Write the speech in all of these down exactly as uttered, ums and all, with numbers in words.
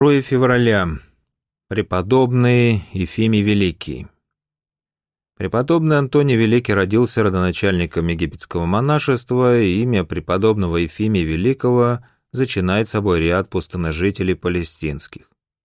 второе февраля. Преподобный Ефимий Великий. Преподобный Антоний Великий родился родоначальником египетского монашества, и имя преподобного Ефимия Великого зачинает собой ряд пустынножителей палестинских.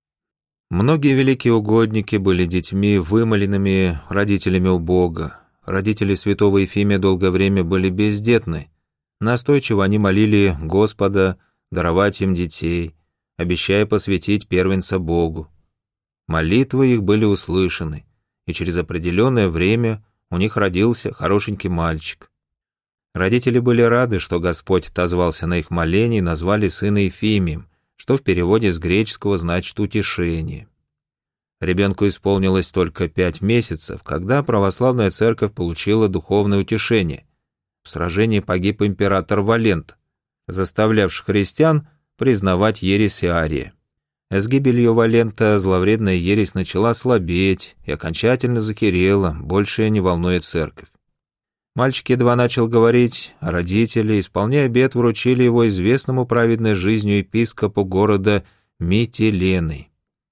Многие великие угодники были детьми, вымоленными родителями у Бога. Родители святого Ефимия долгое время были бездетны. Настойчиво они молили Господа даровать им детей, обещая посвятить первенца Богу. Молитвы их были услышаны, и через определенное время у них родился хорошенький мальчик. Родители были рады, что Господь отозвался на их моление и назвали сына Ефимием, что в переводе с греческого значит «утешение». Ребенку исполнилось только пять месяцев, когда православная церковь получила духовное утешение. В сражении погиб император Валент, заставлявший христиан признавать ересь Ария. С гибелью Валента зловредная ересь начала слабеть и окончательно закирела, больше не волнует церковь. Мальчик едва начал говорить, а родители, исполняя обет, вручили его известному праведной жизнью епископу города Митилены.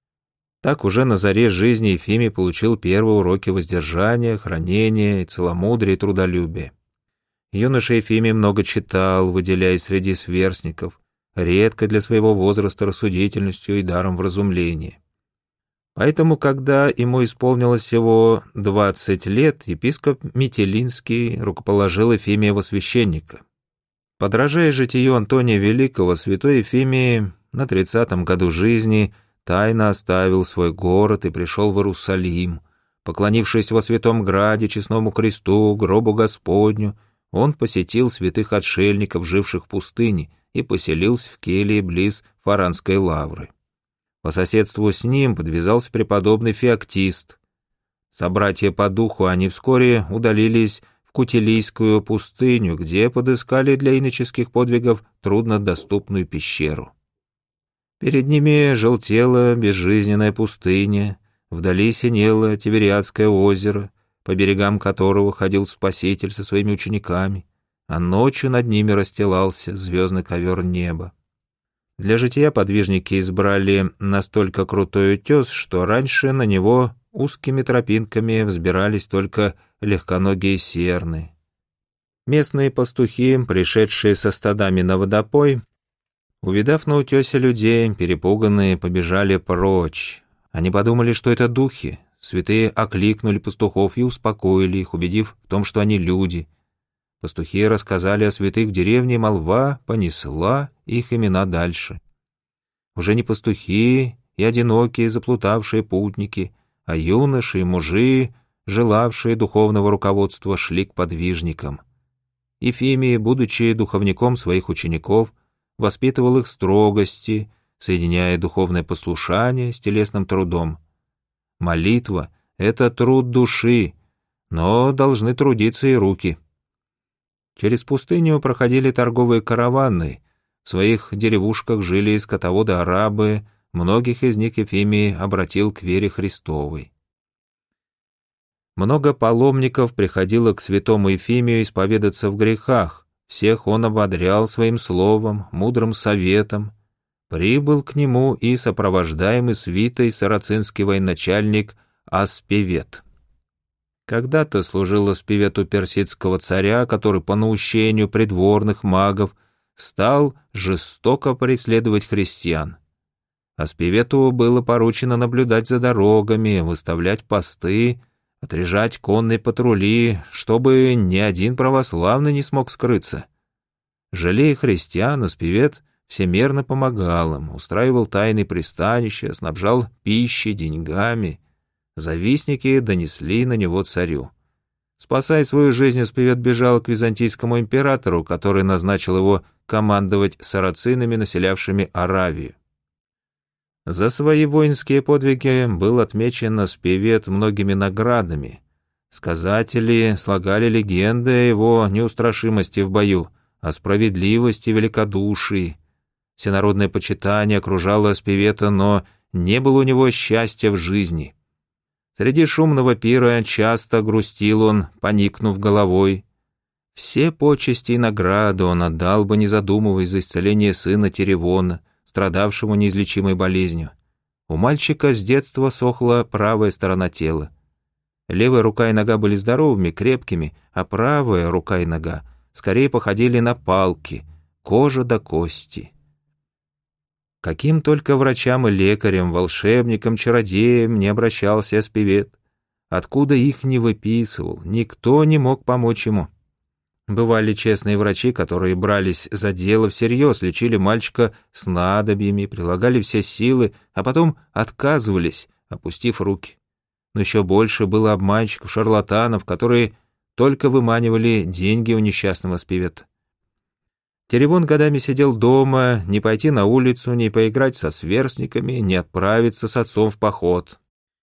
Так уже на заре жизни Ефимий получил первые уроки воздержания, хранения, целомудрия и трудолюбия. Юноша Ефимий много читал, выделяясь среди сверстников, редко для своего возраста рассудительностью и даром вразумления. Поэтому, когда ему исполнилось всего двадцать лет, епископ Митилинский рукоположил Ефимия во священника. Подражая житию Антония Великого, святой Ефимий на тридцатом году жизни тайно оставил свой город и пришел в Иерусалим. Поклонившись во святом граде честному кресту, гробу Господню, он посетил святых отшельников, живших в пустыне, и поселился в келье близ Фаранской лавры. По соседству с ним подвязался преподобный Феоктист. Собратья по духу, они вскоре удалились в Кутилийскую пустыню, где подыскали для иноческих подвигов труднодоступную пещеру. Перед ними желтела безжизненная пустыня, вдали синело Тивериадское озеро, по берегам которого ходил Спаситель со своими учениками, а ночью над ними расстилался звездный ковер неба. Для жития подвижники избрали настолько крутой утес, что раньше на него узкими тропинками взбирались только легконогие серны. Местные пастухи, пришедшие со стадами на водопой, увидав на утесе людей, перепуганные, побежали прочь. Они подумали, что это духи. Святые окликнули пастухов и успокоили их, убедив в том, что они люди. Пастухи рассказали о святых в деревне, молва понесла их имена дальше. Уже не пастухи и одинокие заплутавшие путники, а юноши и мужи, желавшие духовного руководства, шли к подвижникам. Ефимий, будучи духовником своих учеников, воспитывал их строгости, соединяя духовное послушание с телесным трудом. Молитва — это труд души, но должны трудиться и руки. Через пустыню проходили торговые караваны, в своих деревушках жили скотоводы-арабы, многих из них Ефимий обратил к вере Христовой. Много паломников приходило к святому Ефимию исповедаться в грехах, всех он ободрял своим словом, мудрым советом. Прибыл к нему и сопровождаемый свитой сарацинский военачальник Аспевет. Когда-то служил Аспевет у персидского царя, который по наущению придворных магов стал жестоко преследовать христиан. Аспевету было поручено наблюдать за дорогами, выставлять посты, отряжать конные патрули, чтобы ни один православный не смог скрыться. Жалея христиан, Аспевет всемерно помогал им, устраивал тайные пристанища, снабжал пищей, деньгами. Завистники донесли на него царю. Спасая свою жизнь, Аспевет бежал к византийскому императору, который назначил его командовать сарацинами, населявшими Аравию. За свои воинские подвиги был отмечен Аспевет многими наградами. Сказатели слагали легенды о его неустрашимости в бою, о справедливости и великодушии. Всенародное почитание окружало Аспевета, но не было у него счастья в жизни. Среди шумного пира часто грустил он, поникнув головой. Все почести и награды он отдал бы, не задумываясь, за исцеление сына Теревона, страдавшему неизлечимой болезнью. У мальчика с детства сохла правая сторона тела. Левая рука и нога были здоровыми, крепкими, а правая рука и нога скорее походили на палки, кожа до кости. Каким только врачам и лекарям, волшебникам, чародеям не обращался Аспивет, откуда их не выписывал, никто не мог помочь ему. Бывали честные врачи, которые брались за дело всерьез, лечили мальчика снадобьями, прилагали все силы, а потом отказывались, опустив руки. Но еще больше было обманщиков, шарлатанов, которые только выманивали деньги у несчастного Аспивета. Теревон годами сидел дома, не пойти на улицу, не поиграть со сверстниками, не отправиться с отцом в поход.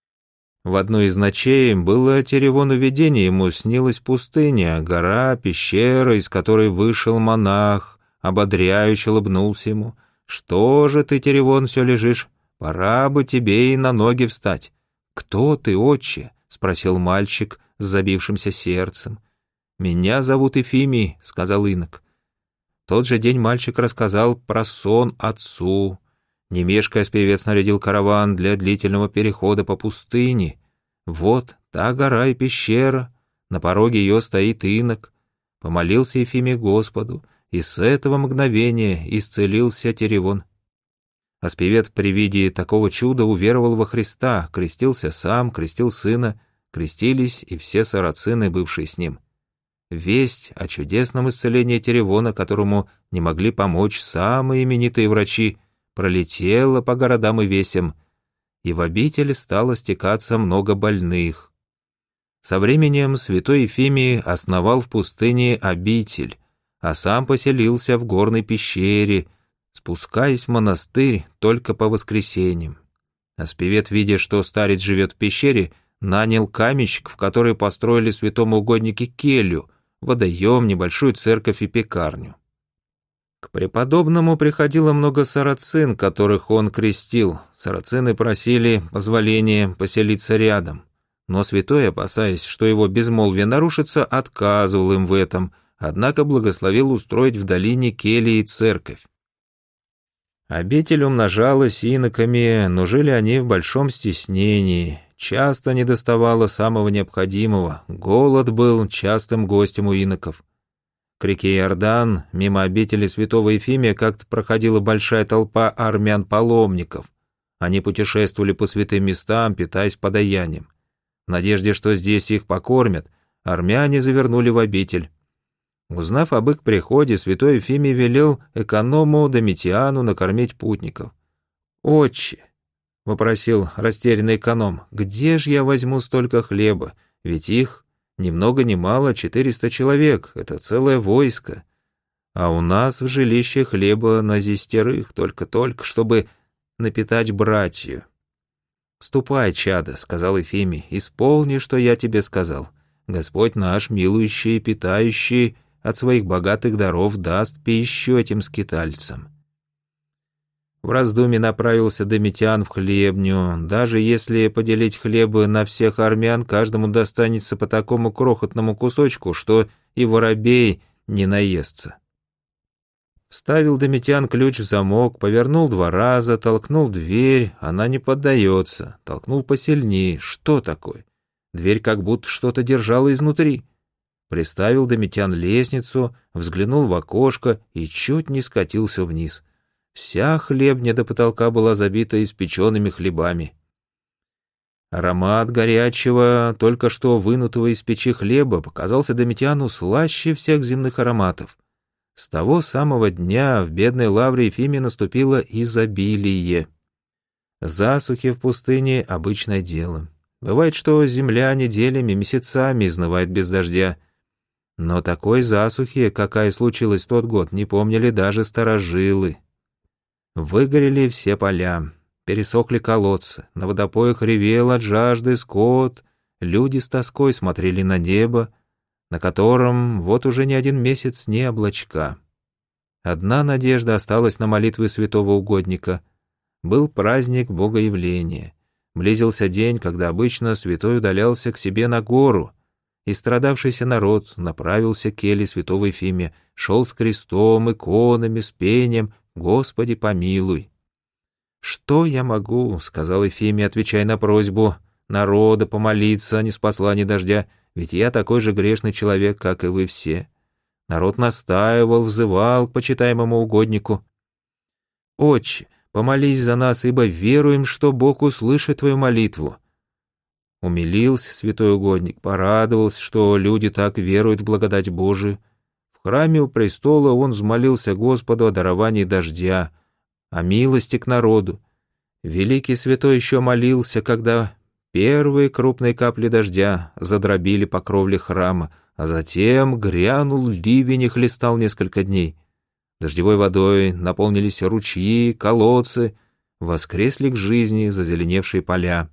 В одной из ночей было Теревону видение, ему снилась пустыня, гора, пещера, из которой вышел монах, ободряюще улыбнулся ему. «Что же ты, Теревон, все лежишь? Пора бы тебе и на ноги встать». «Кто ты, отче?» — спросил мальчик с забившимся сердцем. «Меня зовут Ефимий», — сказал инок. В тот же день мальчик рассказал про сон отцу. Не мешкая, певец нарядил караван для длительного перехода по пустыне. Вот та гора и пещера, на пороге ее стоит инок. Помолился Ефимий Господу, и с этого мгновения исцелился Теревон. Аспивет при виде такого чуда уверовал во Христа, крестился сам, крестил сына, крестились и все сарацины, бывшие с ним. Весть о чудесном исцелении Теревона, которому не могли помочь самые именитые врачи, пролетела по городам и весям, и в обители стало стекаться много больных. Со временем святой Ефимий основал в пустыне обитель, а сам поселился в горной пещере, спускаясь в монастырь только по воскресеньям. Аспивет, видя, что старец живет в пещере, нанял каменщиков, которые построили святому угоднике келью, водоем, небольшую церковь и пекарню. К преподобному приходило много сарацин, которых он крестил. Сарацины просили позволения поселиться рядом, но святой, опасаясь, что его безмолвие нарушится, отказывал им в этом, однако благословил устроить в долине кельи и церковь. Обитель умножалась иноками, но жили они в большом стеснении, часто недоставало самого необходимого, голод был частым гостем у иноков. К реке Иордан, мимо обители святого Ефимия, как-то проходила большая толпа армян-паломников. Они путешествовали по святым местам, питаясь подаянием. В надежде, что здесь их покормят, армяне завернули в обитель. Узнав об их приходе, святой Ефимий велел эконому Домитиану накормить путников. «Отче», — вопросил растерянный эконом, — «где же я возьму столько хлеба? Ведь их ни много ни мало четыреста человек, это целое войско. А у нас в жилище хлеба на десятерых только-только, чтобы напитать братью». «Ступай, чадо», — сказал Ефимий, — «исполни, что я тебе сказал. Господь наш, милующий и питающий, от своих богатых даров даст пищу этим скитальцам». В раздумье направился Домитиан в хлебню. Даже если поделить хлебы на всех армян, каждому достанется по такому крохотному кусочку, что и воробей не наестся. Вставил Домитиан ключ в замок, повернул два раза, толкнул дверь, она не поддается. Толкнул посильнее. Что такое? Дверь как будто что-то держала изнутри. Приставил Домитиан лестницу, взглянул в окошко и чуть не скатился вниз. Вся хлебня до потолка была забита испеченными хлебами. Аромат горячего, только что вынутого из печи хлеба показался Домитиану слаще всех земных ароматов. С того самого дня в бедной лавре Ефимия наступило изобилие. Засухи в пустыне — обычное дело. Бывает, что земля неделями, месяцами изнывает без дождя. Но такой засухи, какая случилась в тот год, не помнили даже старожилы. Выгорели все поля, пересохли колодцы, на водопоях ревел от жажды скот, люди с тоской смотрели на небо, на котором вот уже не один месяц ни облачка. Одна надежда осталась на молитвы святого угодника. Был праздник Богоявления. Близился день, когда обычно святой удалялся к себе на гору, и страдавшийся народ направился к келье святого Ефимия, шел с крестом, иконами, с пением «Господи, помилуй». «Что я могу?» — сказал Ефимий, отвечая на просьбу народа помолиться, не спасла ни дождя, ведь я такой же грешный человек, как и вы все. Народ настаивал, взывал к почитаемому угоднику. «Отче, помолись за нас, ибо веруем, что Бог услышит твою молитву». Умилился святой угодник, порадовался, что люди так веруют в благодать Божию. В храме у престола он взмолился Господу о даровании дождя, о милости к народу. Великий святой еще молился, когда первые крупные капли дождя задробили по кровле храма, а затем грянул ливень и хлестал несколько дней. Дождевой водой наполнились ручьи, колодцы, воскресли к жизни зазеленевшие поля.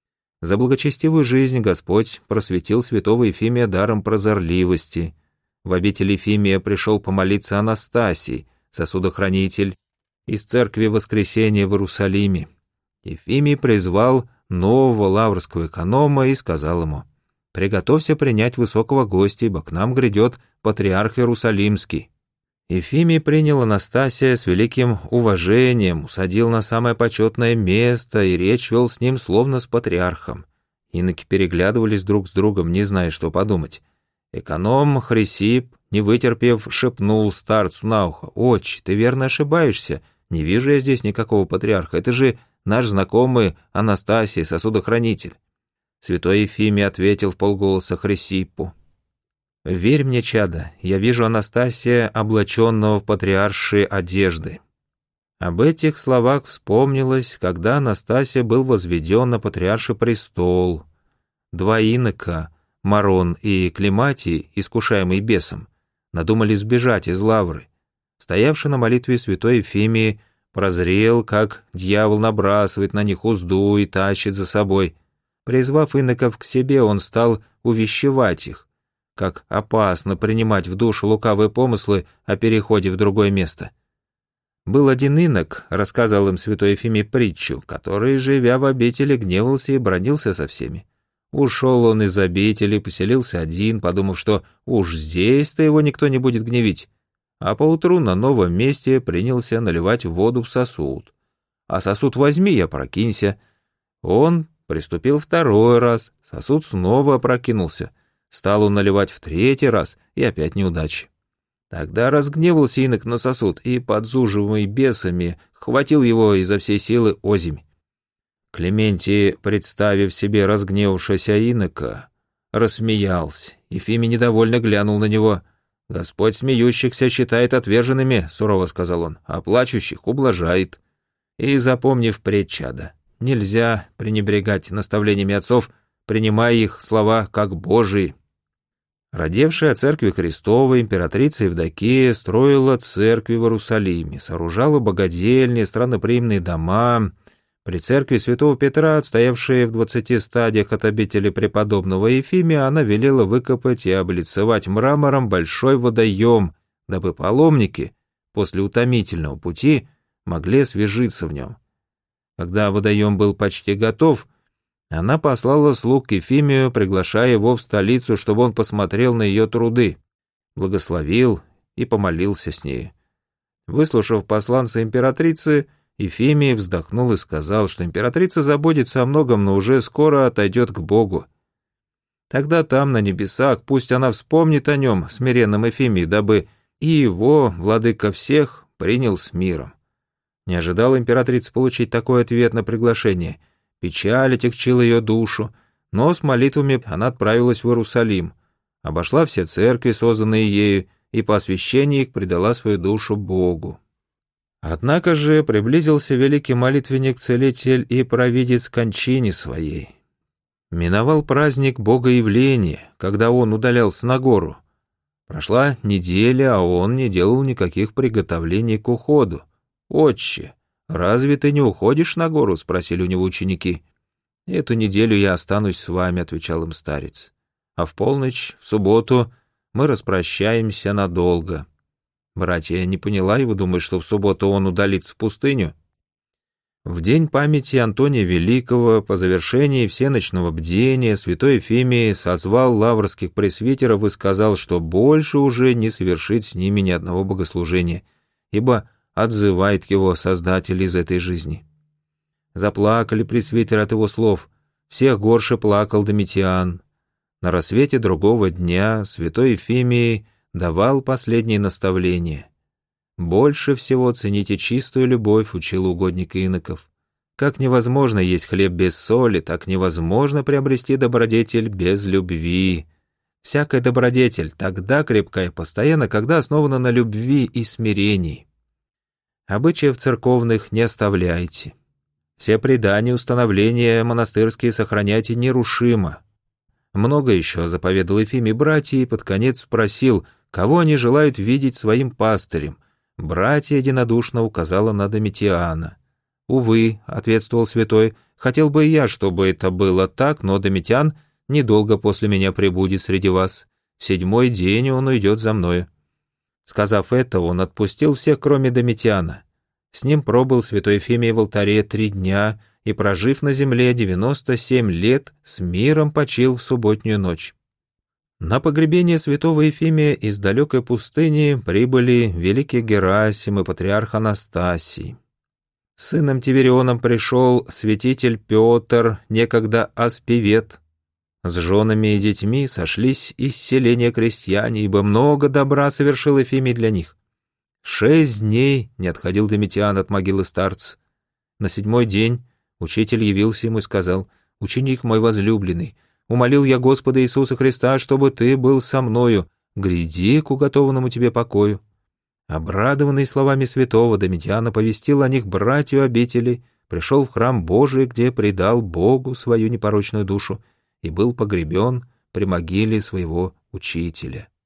За благочестивую жизнь Господь просветил святого Ефимия даром прозорливости. В обитель Ефимия пришел помолиться Анастасий, сосудохранитель, из церкви Воскресения в Иерусалиме. Ефимий призвал нового лаврского эконома и сказал ему: «Приготовься принять высокого гостя, ибо к нам грядет патриарх Иерусалимский». Ефимий принял Анастасия с великим уважением, усадил на самое почетное место и речь вел с ним словно с патриархом. Иноки переглядывались друг с другом, не зная, что подумать. Эконом Хрисип, не вытерпев, шепнул старцу на ухо: «Отче, ты верно ошибаешься, не вижу я здесь никакого патриарха, это же наш знакомый Анастасий, сосудохранитель». Святой Ефимий ответил вполголоса Хрисиппу: «Верь мне, чадо, я вижу Анастасия, облаченного в патриаршие одежды». Об этих словах вспомнилось, когда Анастасия был возведен на патриарший престол. Два инока, Марон и Климатий, искушаемый бесом, надумали сбежать из лавры. Стоявший на молитве святой Ефимий прозрел, как дьявол набрасывает на них узду и тащит за собой. Призвав иноков к себе, он стал увещевать их, как опасно принимать в душу лукавые помыслы о переходе в другое место. Был один инок, рассказал им святой Ефимий притчу, который, живя в обители, гневался и бранился со всеми. Ушел он из обители, поселился один, подумав, что уж здесь-то его никто не будет гневить, а поутру на новом месте принялся наливать воду в сосуд. А сосуд возьми и опрокинься. Он приступил второй раз, сосуд снова опрокинулся. Стал он наливать в третий раз, и опять неудачи. Тогда разгневался инок на сосуд и, подзуживаемый бесами, хватил его изо всей силы озимь. Клементий, представив себе разгневавшегося инока, рассмеялся. Ефимий недовольно глянул на него. «Господь смеющихся считает отверженными», — сурово сказал он, — «а плачущих ублажает». И, запомнив впредь, чадо, нельзя пренебрегать наставлениями отцов, принимая их слова как Божии. Родевшая от церкви Христовой, императрица Евдокия строила церкви в Иерусалиме, сооружала богадельни, странноприимные дома. При церкви святого Петра, отстоявшей в двадцати стадиях от обители преподобного Ефимия, она велела выкопать и облицевать мрамором большой водоем, дабы паломники после утомительного пути могли освежиться в нем. Когда водоем был почти готов, она послала слуг к Ефимию, приглашая его в столицу, чтобы он посмотрел на ее труды, благословил и помолился с ней. Выслушав посланца императрицы, Ефимий вздохнул и сказал, что императрица заботится о многом, но уже скоро отойдет к Богу. Тогда там, на небесах, пусть она вспомнит о нем, смиренном Ефимии, дабы и его, владыка всех, принял с миром. Не ожидала императрица получить такой ответ на приглашение. Печаль отягчила ее душу, но с молитвами она отправилась в Иерусалим, обошла все церкви, созданные ею, и по освящении их предала свою душу Богу. Однако же приблизился великий молитвенник-целитель и провидец кончине своей. Миновал праздник Богоявления, когда он удалялся на гору. Прошла неделя, а он не делал никаких приготовлений к уходу. «Отче, разве ты не уходишь на гору?» — спросили у него ученики. «Эту неделю я останусь с вами», — отвечал им старец. «А в полночь, в субботу, мы распрощаемся надолго». Братья не поняла его, думая, что в субботу он удалится в пустыню. В день памяти Антония Великого, по завершении всеночного бдения, святой Ефимий созвал лаврских пресвитеров и сказал, что больше уже не совершит с ними ни одного богослужения, ибо отзывает его Создатель из этой жизни. Заплакали пресвитеры от его слов. Всех горше плакал Домитиан. На рассвете другого дня святой Ефимий давал последние наставления. «Больше всего цените чистую любовь», — учил угодник иноков. «Как невозможно есть хлеб без соли, так невозможно приобрести добродетель без любви. Всякая добродетель тогда крепка и постоянна, когда основана на любви и смирении. Обычаев церковных не оставляйте. Все предания, установления монастырские сохраняйте нерушимо». Много еще заповедал Ефимий братья и под конец спросил, кого они желают видеть своим пастырем. Братья единодушно указала на Домитиана. «Увы», — ответствовал святой, — «хотел бы и я, чтобы это было так, но Домитиан недолго после меня пребудет среди вас. В седьмой день он уйдет за мною». Сказав это, он отпустил всех, кроме Домитиана. С ним пробыл святой Ефимий в алтаре три дня и, прожив на земле девяносто семь лет, с миром почил в субботнюю ночь. На погребение святого Ефимия из далекой пустыни прибыли великий Герасим и патриарх Анастасий. С сыном Тиверионом пришел святитель Петр, некогда аспивет. С женами и детьми сошлись из селения крестьяне, ибо много добра совершил Ефимий для них. Шесть дней не отходил Домитиан от могилы старца. На седьмой день учитель явился ему и сказал: «Ученик мой возлюбленный, умолил я Господа Иисуса Христа, чтобы ты был со мною, гряди к уготованному тебе покою». Обрадованный словами святого, Домитиан оповестил о них братью обители, пришел в храм Божий, где предал Богу свою непорочную душу и был погребен при могиле своего учителя.